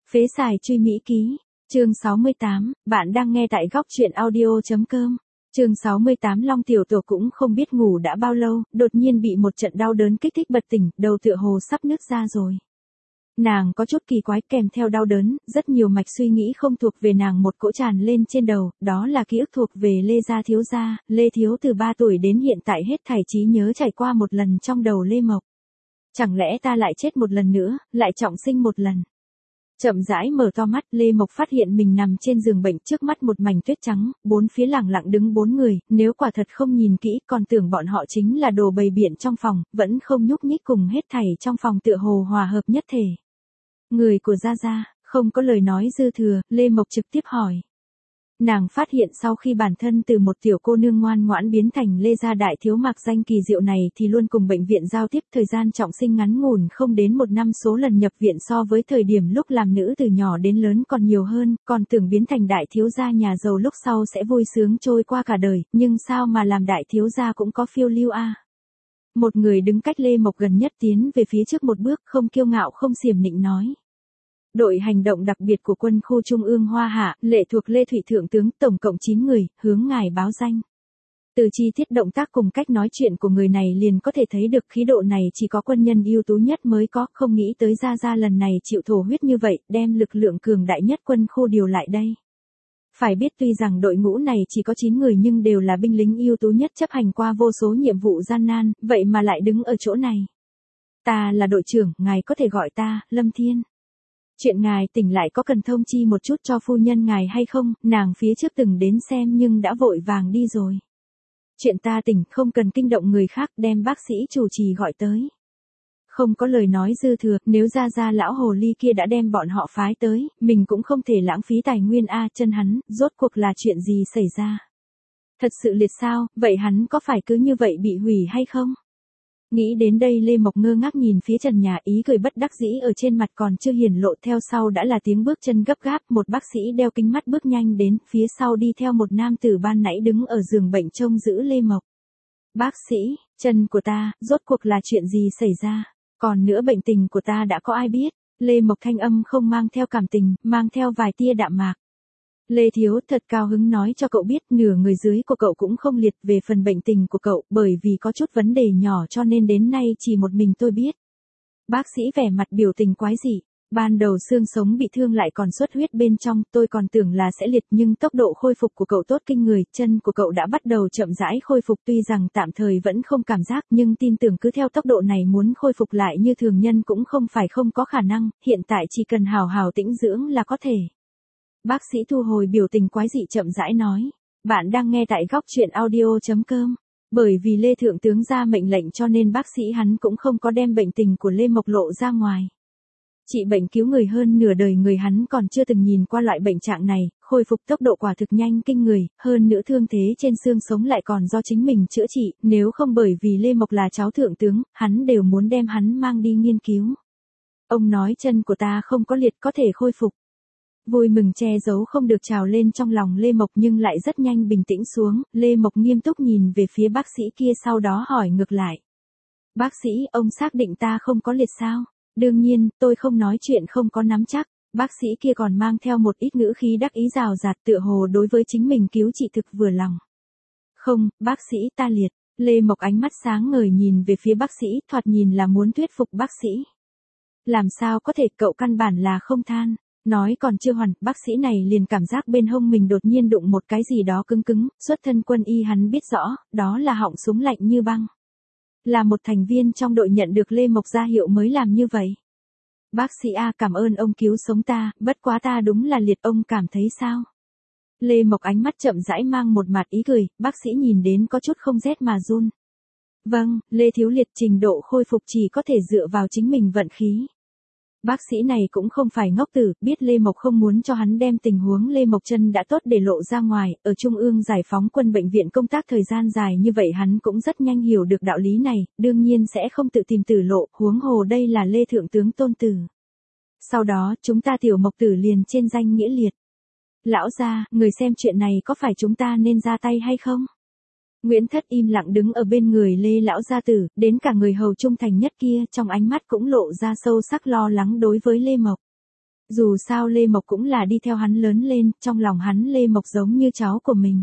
Phế xài truy Mỹ ký. Chương 68, bạn đang nghe tại góc truyện audio.com. Chương 68 Long tiểu tổ cũng không biết ngủ đã bao lâu, đột nhiên bị một trận đau đớn kích thích bật tỉnh, đầu tựa hồ sắp nứt ra rồi. Nàng có chút kỳ quái, kèm theo đau đớn, rất nhiều mạch suy nghĩ không thuộc về nàng một cỗ tràn lên trên đầu, đó là ký ức thuộc về Lê gia thiếu gia. Lê thiếu từ 3 tuổi đến hiện tại hết thảy trí nhớ trải qua một lần trong đầu Lê Mộc. Chẳng lẽ ta lại chết một lần nữa, lại trọng sinh một lần? Chậm rãi mở to mắt, Lê Mộc phát hiện mình nằm trên giường bệnh, trước mắt một mảnh tuyết trắng, bốn phía lặng lặng đứng 4 người, nếu quả thật không nhìn kỹ, còn tưởng bọn họ chính là đồ bày biện trong phòng, vẫn không nhúc nhích, cùng hết thảy trong phòng tựa hồ hòa hợp nhất thể. Người của Gia Gia, không có lời nói dư thừa, Lê Mộc trực tiếp hỏi. Nàng phát hiện sau khi bản thân từ một tiểu cô nương ngoan ngoãn biến thành Lê gia đại thiếu mặc danh kỳ diệu này thì luôn cùng bệnh viện giao tiếp, thời gian trọng sinh ngắn ngủn không đến 1 năm, số lần nhập viện so với thời điểm lúc làm nữ từ nhỏ đến lớn còn nhiều hơn, còn tưởng biến thành đại thiếu gia nhà giàu lúc sau sẽ vui sướng trôi qua cả đời, nhưng sao mà làm đại thiếu gia cũng có phiêu lưu a. Một người đứng cách Lê Mộc gần nhất tiến về phía trước một bước, không kiêu ngạo không xiểm nịnh nói. Đội hành động đặc biệt của quân khu Trung ương Hoa Hạ, lệ thuộc Lê Thụy Thượng tướng, tổng cộng 9 người, hướng ngài báo danh. Từ chi tiết động tác cùng cách nói chuyện của người này liền có thể thấy được khí độ này chỉ có quân nhân ưu tú nhất mới có, không nghĩ tới Gia Gia lần này chịu thổ huyết như vậy, đem lực lượng cường đại nhất quân khu điều lại đây. Phải biết tuy rằng đội ngũ này chỉ có 9 người nhưng đều là binh lính ưu tú nhất, chấp hành qua vô số nhiệm vụ gian nan, vậy mà lại đứng ở chỗ này. Ta là đội trưởng, ngài có thể gọi ta, Lâm Thiên. Chuyện ngài tỉnh lại có cần thông chi một chút cho phu nhân ngài hay không, nàng phía trước từng đến xem nhưng đã vội vàng đi rồi. Chuyện ta tỉnh không cần kinh động người khác, đem bác sĩ chủ trì gọi tới. Không có lời nói dư thừa, nếu Gia Gia lão hồ ly kia đã đem bọn họ phái tới, mình cũng không thể lãng phí tài nguyên a. Chân hắn, rốt cuộc là chuyện gì xảy ra? Thật sự liệt sao, vậy hắn có phải cứ như vậy bị hủy hay không? Nghĩ đến đây Lê Mộc ngơ ngác nhìn phía trần nhà, ý cười bất đắc dĩ ở trên mặt còn chưa hiển lộ, theo sau đã là tiếng bước chân gấp gáp, một bác sĩ đeo kính mắt bước nhanh đến, phía sau đi theo một nam tử ban nãy đứng ở giường bệnh trông giữ Lê Mộc. Bác sĩ, chân của ta, rốt cuộc là chuyện gì xảy ra? Còn nữa bệnh tình của ta đã có ai biết? Lê Mộc thanh âm không mang theo cảm tình, mang theo vài tia đạm mạc. Lê thiếu thật cao hứng nói cho cậu biết, nửa người dưới của cậu cũng không liệt, về phần bệnh tình của cậu, bởi vì có chút vấn đề nhỏ cho nên đến nay chỉ một mình tôi biết. Bác sĩ vẻ mặt biểu tình quái dị, ban đầu xương sống bị thương lại còn xuất huyết bên trong, tôi còn tưởng là sẽ liệt nhưng tốc độ khôi phục của cậu tốt kinh người, chân của cậu đã bắt đầu chậm rãi khôi phục, tuy rằng tạm thời vẫn không cảm giác nhưng tin tưởng cứ theo tốc độ này muốn khôi phục lại như thường nhân cũng không phải không có khả năng, hiện tại chỉ cần hào hào tĩnh dưỡng là có thể. Bác sĩ thu hồi biểu tình quái dị chậm rãi nói, bạn đang nghe tại góc truyện audio.com. Bởi vì Lê Thượng tướng ra mệnh lệnh cho nên bác sĩ hắn cũng không có đem bệnh tình của Lê Mộc lộ ra ngoài. Trị bệnh cứu người hơn nửa đời người hắn còn chưa từng nhìn qua loại bệnh trạng này, khôi phục tốc độ quả thực nhanh kinh người, hơn nữa thương thế trên xương sống lại còn do chính mình chữa trị, nếu không bởi vì Lê Mộc là cháu thượng tướng, hắn đều muốn đem hắn mang đi nghiên cứu. Ông nói chân của ta không có liệt, có thể khôi phục. Vui mừng che giấu không được trào lên trong lòng Lê Mộc nhưng lại rất nhanh bình tĩnh xuống, Lê Mộc nghiêm túc nhìn về phía bác sĩ kia sau đó hỏi ngược lại. Bác sĩ, ông xác định ta không có liệt sao? Đương nhiên, tôi không nói chuyện không có nắm chắc, bác sĩ kia còn mang theo một ít ngữ khí đắc ý rào rạt tựa hồ đối với chính mình cứu trị thực vừa lòng. Không, bác sĩ ta liệt, Lê Mộc ánh mắt sáng ngời nhìn về phía bác sĩ, thoạt nhìn là muốn thuyết phục bác sĩ. Làm sao có thể, cậu căn bản là không than. Nói còn chưa hoàn, bác sĩ này liền cảm giác bên hông mình đột nhiên đụng một cái gì đó cứng cứng, xuất thân quân y hắn biết rõ, đó là họng súng lạnh như băng. Là một thành viên trong đội nhận được Lê Mộc ra hiệu mới làm như vậy. Bác sĩ A, cảm ơn ông cứu sống ta, bất quá ta đúng là liệt, ông cảm thấy sao? Lê Mộc ánh mắt chậm rãi mang một mặt ý cười, bác sĩ nhìn đến có chút không rét mà run. Vâng, Lê thiếu liệt, trình độ khôi phục chỉ có thể dựa vào chính mình vận khí. Bác sĩ này cũng không phải ngốc tử, biết Lê Mộc không muốn cho hắn đem tình huống Lê Mộc chân đã tốt để lộ ra ngoài, ở Trung ương giải phóng quân bệnh viện công tác thời gian dài như vậy hắn cũng rất nhanh hiểu được đạo lý này, đương nhiên sẽ không tự tìm tử lộ, huống hồ đây là Lê Thượng tướng tôn tử. Sau đó, chúng ta tiểu Mộc tử liền trên danh nghĩa liệt. Lão gia, người xem chuyện này có phải chúng ta nên ra tay hay không? Nguyễn Thất im lặng đứng ở bên người Lê lão gia tử, đến cả người hầu trung thành nhất kia, trong ánh mắt cũng lộ ra sâu sắc lo lắng đối với Lê Mộc. Dù sao Lê Mộc cũng là đi theo hắn lớn lên, trong lòng hắn Lê Mộc giống như cháu của mình.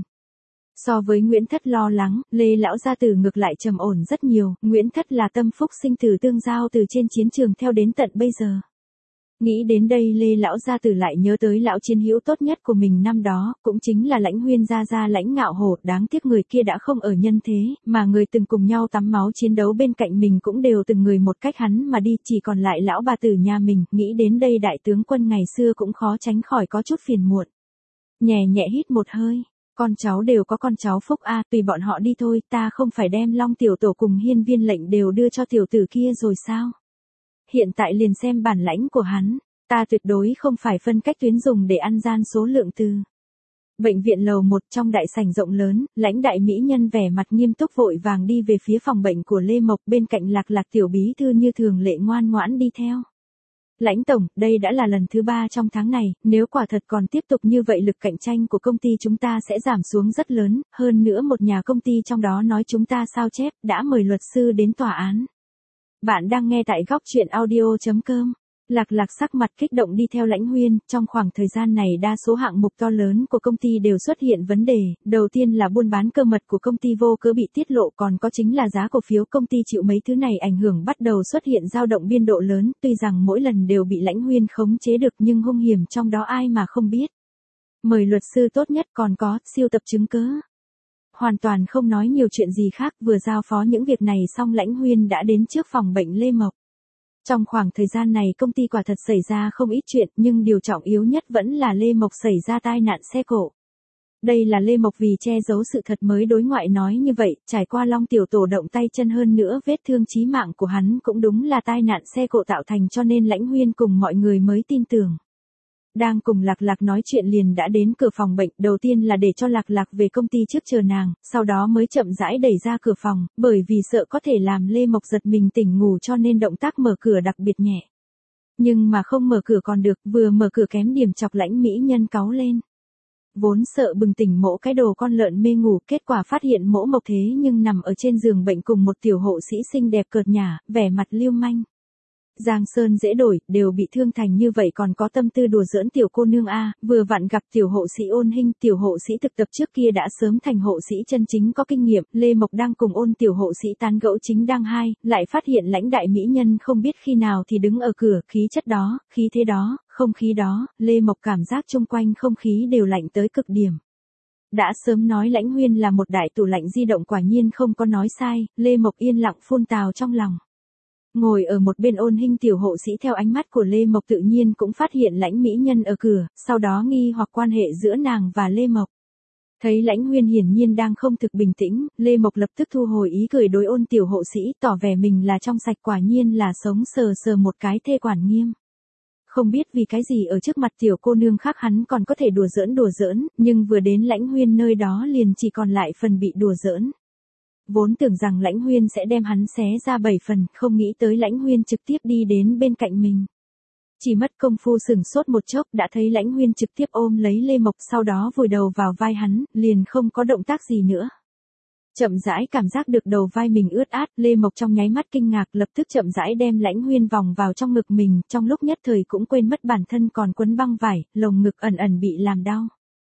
So với Nguyễn Thất lo lắng, Lê lão gia tử ngược lại trầm ổn rất nhiều, Nguyễn Thất là tâm phúc sinh tử tương giao từ trên chiến trường theo đến tận bây giờ. Nghĩ đến đây Lê lão gia tử lại nhớ tới lão chiến hữu tốt nhất của mình năm đó, cũng chính là Lãnh Huyên gia Lãnh Ngạo Hổ, đáng tiếc người kia đã không ở nhân thế, mà người từng cùng nhau tắm máu chiến đấu bên cạnh mình cũng đều từng người một cách hắn mà đi, chỉ còn lại lão bà tử nhà mình, nghĩ đến đây đại tướng quân ngày xưa cũng khó tránh khỏi có chút phiền muộn. Nhẹ nhẹ hít một hơi, con cháu đều có con cháu phúc a, tùy bọn họ đi thôi, ta không phải đem Long tiểu tổ cùng Hiên Viên lệnh đều đưa cho tiểu tử kia rồi sao? Hiện tại liền xem bản lãnh của hắn, ta tuyệt đối không phải phân cách tuyến dùng để ăn gian số lượng từ. Bệnh viện lầu 1 trong đại sảnh rộng lớn, Lãnh đại mỹ nhân vẻ mặt nghiêm túc vội vàng đi về phía phòng bệnh của Lê Mộc, bên cạnh Lạc tiểu bí thư như thường lệ ngoan ngoãn đi theo. Lãnh tổng, đây đã là lần thứ 3 trong tháng này, nếu quả thật còn tiếp tục như vậy lực cạnh tranh của công ty chúng ta sẽ giảm xuống rất lớn, hơn nữa một nhà công ty trong đó nói chúng ta sao chép, đã mời luật sư đến tòa án. Bạn đang nghe tại góc chuyện audio.com. Lạc sắc mặt kích động đi theo Lãnh Huyên, trong khoảng thời gian này đa số hạng mục to lớn của công ty đều xuất hiện vấn đề, đầu tiên là buôn bán cơ mật của công ty vô cớ bị tiết lộ, còn có chính là giá cổ phiếu công ty chịu mấy thứ này ảnh hưởng bắt đầu xuất hiện dao động biên độ lớn, tuy rằng mỗi lần đều bị Lãnh Huyên khống chế được nhưng hung hiểm trong đó ai mà không biết. Mời luật sư tốt nhất còn có, siêu tập chứng cứ. Hoàn toàn không nói nhiều chuyện gì khác, vừa giao phó những việc này xong Lãnh Huyên đã đến trước phòng bệnh Lê Mộc. Trong khoảng thời gian này công ty quả thật xảy ra không ít chuyện, nhưng điều trọng yếu nhất vẫn là Lê Mộc xảy ra tai nạn xe cộ. Đây là Lê Mộc vì che giấu sự thật mới đối ngoại nói như vậy, trải qua Long tiểu tổ động tay chân hơn nữa vết thương chí mạng của hắn cũng đúng là tai nạn xe cộ tạo thành, cho nên Lãnh Huyên cùng mọi người mới tin tưởng. Đang cùng Lạc nói chuyện liền đã đến cửa phòng bệnh, đầu tiên là để cho Lạc về công ty trước chờ nàng, sau đó mới chậm rãi đẩy ra cửa phòng, bởi vì sợ có thể làm Lê Mộc giật mình tỉnh ngủ cho nên động tác mở cửa đặc biệt nhẹ. Nhưng mà không mở cửa còn được, vừa mở cửa kém điểm chọc Lãnh mỹ nhân cáu lên. Vốn sợ bừng tỉnh Mỗ cái đồ con lợn mê ngủ, kết quả phát hiện Mỗ Mộc thế nhưng nằm ở trên giường bệnh cùng một tiểu hộ sĩ xinh đẹp cợt nhả, vẻ mặt lưu manh. Giang Sơn dễ đổi, đều bị thương thành như vậy còn có tâm tư đùa giỡn tiểu cô nương a, vừa vặn gặp tiểu hộ sĩ Ôn Hinh, tiểu hộ sĩ thực tập trước kia đã sớm thành hộ sĩ chân chính có kinh nghiệm, Lê Mộc đang cùng Ôn tiểu hộ sĩ tán gẫu chính đang hai, lại phát hiện Lãnh đại mỹ nhân không biết khi nào thì đứng ở cửa, khí chất đó, khí thế đó, không khí đó, Lê Mộc cảm giác chung quanh không khí đều lạnh tới cực điểm. Đã sớm nói Lãnh Huyên là một đại tủ lạnh di động, quả nhiên không có nói sai, Lê Mộc yên lặng phun tào trong lòng. Ngồi ở một bên Ôn Hinh tiểu hộ sĩ theo ánh mắt của Lê Mộc tự nhiên cũng phát hiện Lãnh mỹ nhân ở cửa, sau đó nghi hoặc quan hệ giữa nàng và Lê Mộc. Thấy Lãnh Huyên hiển nhiên đang không thực bình tĩnh, Lê Mộc lập tức thu hồi ý cười đối Ôn tiểu hộ sĩ, tỏ vẻ mình là trong sạch, quả nhiên là sống sờ một cái thê quản nghiêm. Không biết vì cái gì ở trước mặt tiểu cô nương khác hắn còn có thể đùa giỡn, nhưng vừa đến Lãnh Huyên nơi đó liền chỉ còn lại phần bị đùa giỡn. Vốn tưởng rằng Lãnh Huyên sẽ đem hắn xé ra 7 phần, không nghĩ tới Lãnh Huyên trực tiếp đi đến bên cạnh mình. Chỉ mất công phu sửng sốt một chốc đã thấy Lãnh Huyên trực tiếp ôm lấy Lê Mộc, sau đó vùi đầu vào vai hắn, liền không có động tác gì nữa. Chậm rãi cảm giác được đầu vai mình ướt át, Lê Mộc trong nháy mắt kinh ngạc, lập tức chậm rãi đem Lãnh Huyên vòng vào trong ngực mình, trong lúc nhất thời cũng quên mất bản thân còn quấn băng vải, lồng ngực ẩn bị làm đau.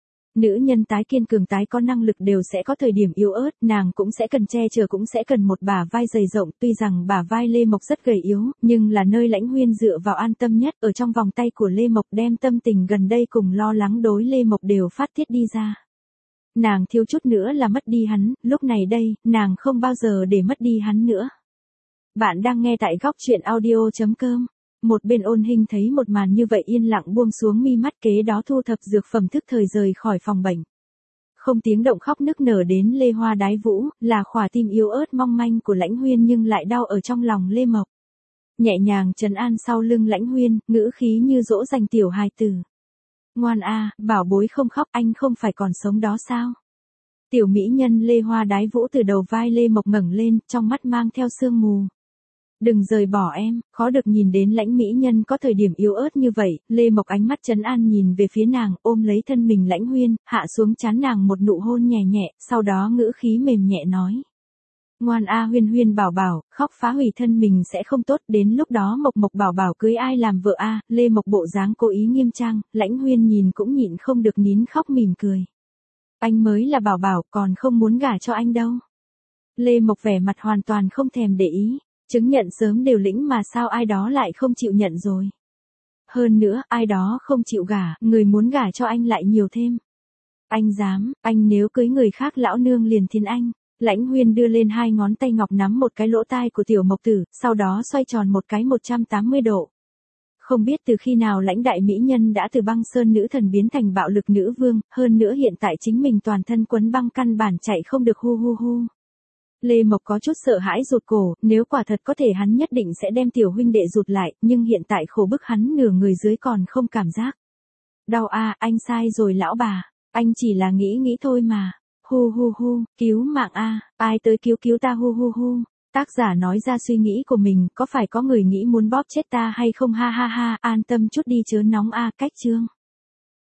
Nữ nhân tái kiên cường tái có năng lực đều sẽ có thời điểm yếu ớt, nàng cũng sẽ cần che chở, cũng sẽ cần một bả vai dày rộng, tuy rằng bả vai Lê Mộc rất gầy yếu, nhưng là nơi Lãnh Huyên dựa vào an tâm nhất, ở trong vòng tay của Lê Mộc đem tâm tình gần đây cùng lo lắng đối Lê Mộc đều phát tiết đi ra. Nàng thiếu chút nữa là mất đi hắn, lúc này đây, nàng không bao giờ để mất đi hắn nữa. Bạn đang nghe tại góc chuyện audio.com. Một bên Ôn Hinh thấy một màn như vậy yên lặng buông xuống mi mắt, kế đó thu thập dược phẩm thức thời rời khỏi phòng bệnh. Không tiếng động khóc nức nở đến Lê Hoa Đái Vũ, là khỏa tim yếu ớt mong manh của Lãnh Huyên nhưng lại đau ở trong lòng Lê Mộc. Nhẹ nhàng trấn an sau lưng Lãnh Huyên, ngữ khí như dỗ dành tiểu hài tử. Ngoan a, bảo bối không khóc, anh không phải còn sống đó sao? Tiểu mỹ nhân Lê Hoa Đái Vũ từ đầu vai Lê Mộc ngẩng lên, trong mắt mang theo sương mù. Đừng rời bỏ em, khó được nhìn đến Lãnh mỹ nhân có thời điểm yếu ớt như vậy, Lê Mộc ánh mắt trấn an nhìn về phía nàng, ôm lấy thân mình Lãnh Huyên, hạ xuống trán nàng một nụ hôn nhẹ nhẹ, sau đó ngữ khí mềm nhẹ nói. Ngoan a Huyên Huyên bảo bảo, khóc phá hủy thân mình sẽ không tốt, đến lúc đó Mộc Mộc bảo bảo cưới ai làm vợ a, Lê Mộc bộ dáng cố ý nghiêm trang, Lãnh Huyên nhìn cũng nhịn không được nín khóc mỉm cười. Anh mới là bảo bảo, còn không muốn gả cho anh đâu. Lê Mộc vẻ mặt hoàn toàn không thèm để ý, chứng nhận sớm đều lĩnh mà sao ai đó lại không chịu nhận rồi. Hơn nữa, ai đó không chịu gả, người muốn gả cho anh lại nhiều thêm. Anh dám, anh nếu cưới người khác lão nương liền thiên anh. Lãnh Huyên đưa lên 2 ngón tay ngọc nắm một cái lỗ tai của tiểu Mộc tử, sau đó xoay tròn một cái 180 độ. Không biết từ khi nào Lãnh đại mỹ nhân đã từ băng sơn nữ thần biến thành bạo lực nữ vương, hơn nữa hiện tại chính mình toàn thân quấn băng căn bản chạy không được hu hu hu. Lê Mộc có chút sợ hãi rụt cổ, nếu quả thật có thể hắn nhất định sẽ đem tiểu huynh đệ rụt lại, nhưng hiện tại khổ bức hắn nửa người dưới còn không cảm giác. Đau a, anh sai rồi lão bà, anh chỉ là nghĩ nghĩ thôi mà. Hu hu hu, cứu mạng a, ai tới cứu ta hu hu hu. Tác giả nói ra suy nghĩ của mình, có phải có người nghĩ muốn bóp chết ta hay không ha ha ha, an tâm chút đi chớ nóng a, cách chương.